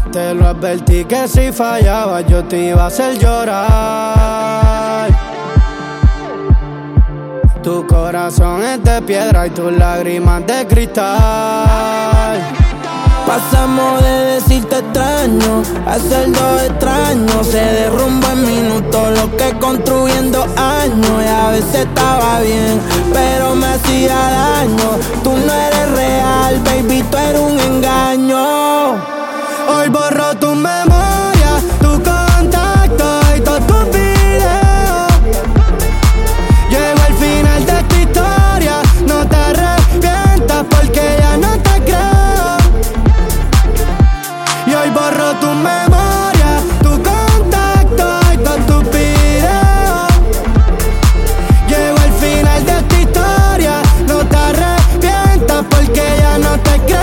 Te lo advertí que si fallaba yo te iba a hacer llorar. Tu corazón es de piedra y tus lágrimas de cristal. Pasamos de decirte extraño a ser dos extraños. Se derrumba en minutos lo que construí en 2 años. Y a veces estaba bien, pero me hacía daño. Tú no eres real, baby, tú eres un engaño. Hoy borro tu memoria, tu contacto y todos tus videos. Llego al final de esta historia, no te arrepientas porque ya no te creo. Y hoy borro tu memoria, tu contacto y todos tus videos. Llego al final de esta historia, no te arrepientas porque ya no te creo.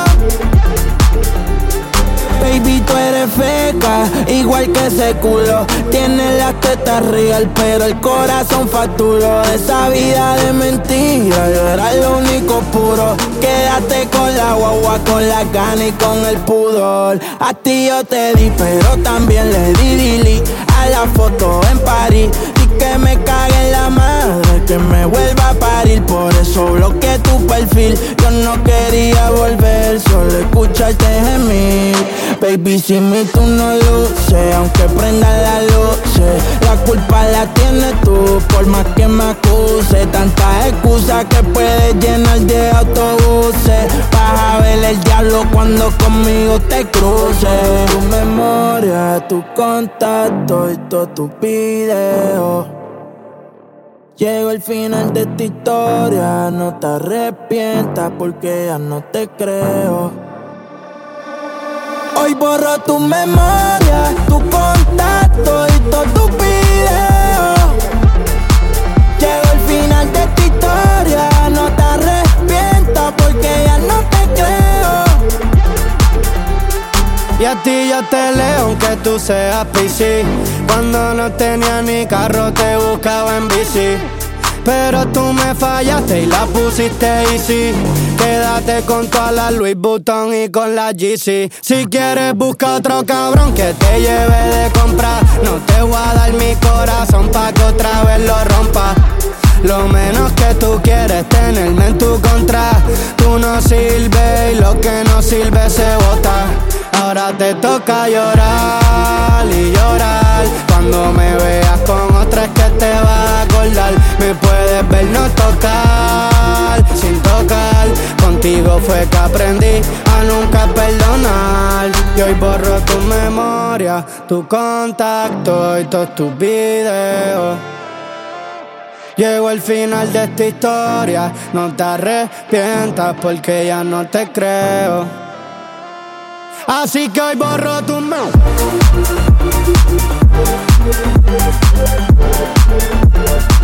Baby, tú eres feca, igual que ese culo. Tienes las tetas real, pero el corazón facturó. De esa vida de mentira, yo era lo único puro. Quédate con la guagua, con la gana y con el pudor. A ti yo te di, pero también le di delete a la foto en París. Y que me cague en la madre, que me vuelva a parir. Por eso bloqueé tu perfil. Yo no quería volver, solo escucharte gemir. Baby, sin mí tú no luces, aunque prendan las luces. La culpa la tienes tú, por más que me acuse. Tantas excusas que puedes llenar de autobuses. Vas a ver el diablo cuando conmigo te cruces. Tu memoria, tu contacto y todos tus videos. Llego al final de esta historia, no te arrepientas porque ya no te creo. Hoy borro tu memoria, tu contacto y todos tus videos. Llego al final de esta historia, no te arrepientas porque ya no te creo. Y a ti yo te leo aunque tú seas PC. Cuando no tenía ni carro te buscaba en bici. Pero tú me fallaste y la pusiste easy. Quédate con toda la Louis Vuitton y con la GC. Si quieres busca otro cabrón que te lleve de compra. No te voy a dar mi corazón pa' que otra vez lo rompa. Lo menos que tú quieres tenerme en tu contra. Tú no sirves y lo que no sirve se bota. Ahora te toca llorar y llorar. Cuando me veas con otra es que te vas a acordar. Me puedes ver no tocar, sin tocar. Contigo fue que aprendí a nunca perdonar. Y hoy borro tu memoria, tu contacto y todos tus videos. Llego al final de esta historia, no te arrepientas porque ya no te creo. Así que hoy borro tu memoria.